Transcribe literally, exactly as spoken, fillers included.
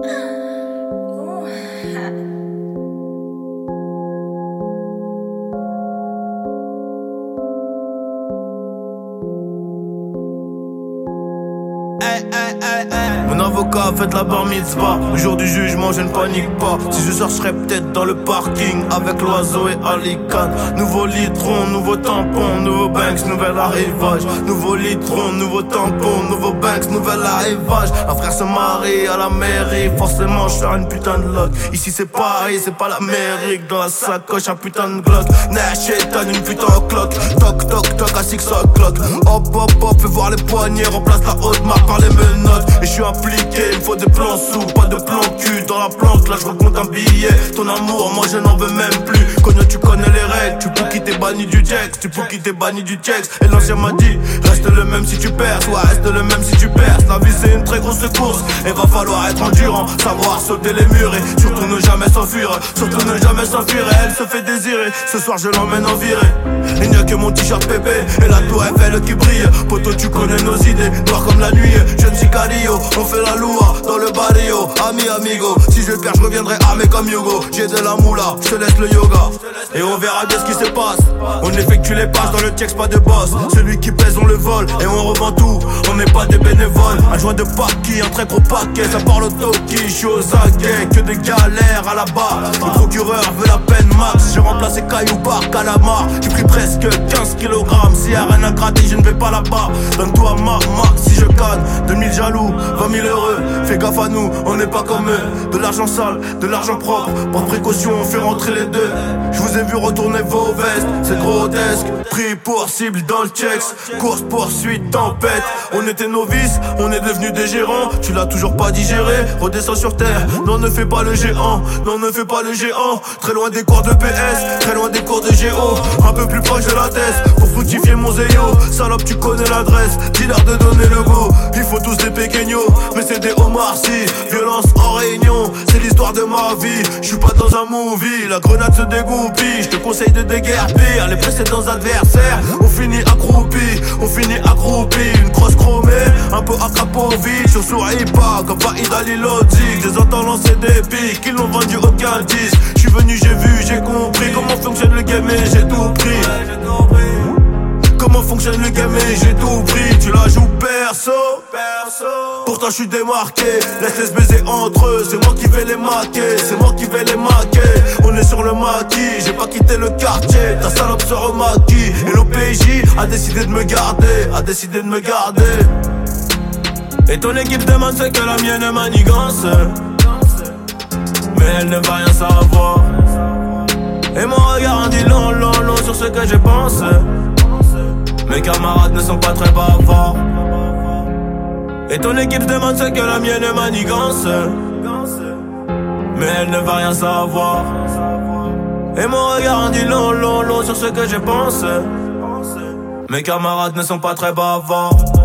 Mon avocat a fait la bar mitzvah. Le jour du jugement, je ne panique pas. Si je sors, je serai peut-être dans le parking avec l'oiseau et Alicante. Nouveau litron, nouveau tampon, nouveau Banks, nouvel arrivage. Nouveau litron, nouveau tampon, nouveau Banks, nouvel arrivage. Un frère se marie à la mairie, forcément je serai une putain de loc. Ici c'est pareil, c'est pas l'Amérique. Dans la sacoche, un putain de Glock. Nash et Tan, une putain de clock. Toc toc toc à six o'clock. Hop hop hop, fais voir les poignets, remplace la haute marque par les menottes. Et je suis appliqué, il me faut des plans sous, pas de plan cul. Dans la planque, là je recompte un billet. Ton amour, moi je n'en veux même plus. Cogno, tu connais les règles, tu peux quitter banni du Jex. Tu peux quitter banni du Jex. Et l'ancien m'a dit, reste le même si tu perds. Toi reste le même si tu perds. La vie c'est une très grosse course. Et va falloir être endurant, savoir sauter les murs. Et surtout ne jamais s'enfuir, surtout ne jamais s'enfuir. Et elle se fait désirer, ce soir je l'emmène en virée. Il n'y a que mon t-shirt pépé et la tour Eiffel qui brille. Poto tu connais nos idées, noir comme la nuit. Jeune Sicario, on fait la loua dans le barrio. Ami amigo, si je perds je reviendrai armé comme Yogo. J'ai de la moula, je te laisse le yoga. Et on verra bien ce qui se passe. On effectue les passes dans le texte, pas de boss. Celui qui pèse on le vole et on revend tout. On n'est pas des bénévoles. Un joint de paki, un très gros paquet. Ça parle au toki, je suis aux aguets. Que des galères à la barre. Le procureur veut la peine max. J'ai remplacé Caillou par Calamar. J'ai pris presque quinze kilogrammes. S'il y a rien à gratter, je ne vais pas là-bas. Donne-toi ma marque si je canne. deux mille jaloux, vingt mille heureux. Fais gaffe à nous, on n'est pas comme eux. De l'argent sale, de l'argent propre. Par précaution, on fait rentrer les deux. Je vous ai vu retourner vos vestes, c'est grotesque. Pris pour cible dans le checks. Course poursuite, tempête. On était novices, on est devenus des gérants. Tu l'as toujours pas digéré, redescends sur terre. Non, ne fais pas le géant, non, ne fais pas le géant. Très loin des cours de P S, très loin des cours de Géo. Un peu plus proche de la thèse, pour fructifier mon zéo. Salope, tu connais l'adresse, dis-leur de donner le go. Il faut tous des péqueños, mais c'est des homards si. Violence en réunion, c'est l'histoire de ma vie. Je suis pas dans un movie, la grenade se dégoupille. Je te conseille de déguerpir les précédents adversaires. On finit accroupi, on finit accroupi. Une crosse chromée, un peu Akrapovic. On sourit pas comme Faïda Lilodic. Des entends lancer des pics, ils n'ont vendu aucun disque. Je suis venu, j'ai vu, j'ai compris comment fonctionne le game et j'ai tout pris. Comment fonctionne le game et j'ai tout pris. Tu la joues perso, perso. Pourtant je suis démarqué, laisse-les se baiser entre eux. C'est moi qui vais les maquer, c'est moi qui vais les maquer. On est sur le maquis, j'ai pas quitté le quartier. Ta salope sera au maquis. Et l'O P J a décidé de me garder, a décidé de me garder. Et ton équipe demande ce que la mienne manigance. Mais elle ne va rien savoir. Et mon regard en dit long, long, long sur ce que je pense. Mes camarades ne sont pas très bavards. Et ton équipe demande ce que la mienne manigance. Mais elle ne va rien savoir. Et mon regard en dit long, long, long sur ce que je pense. Mes camarades ne sont pas très bavards.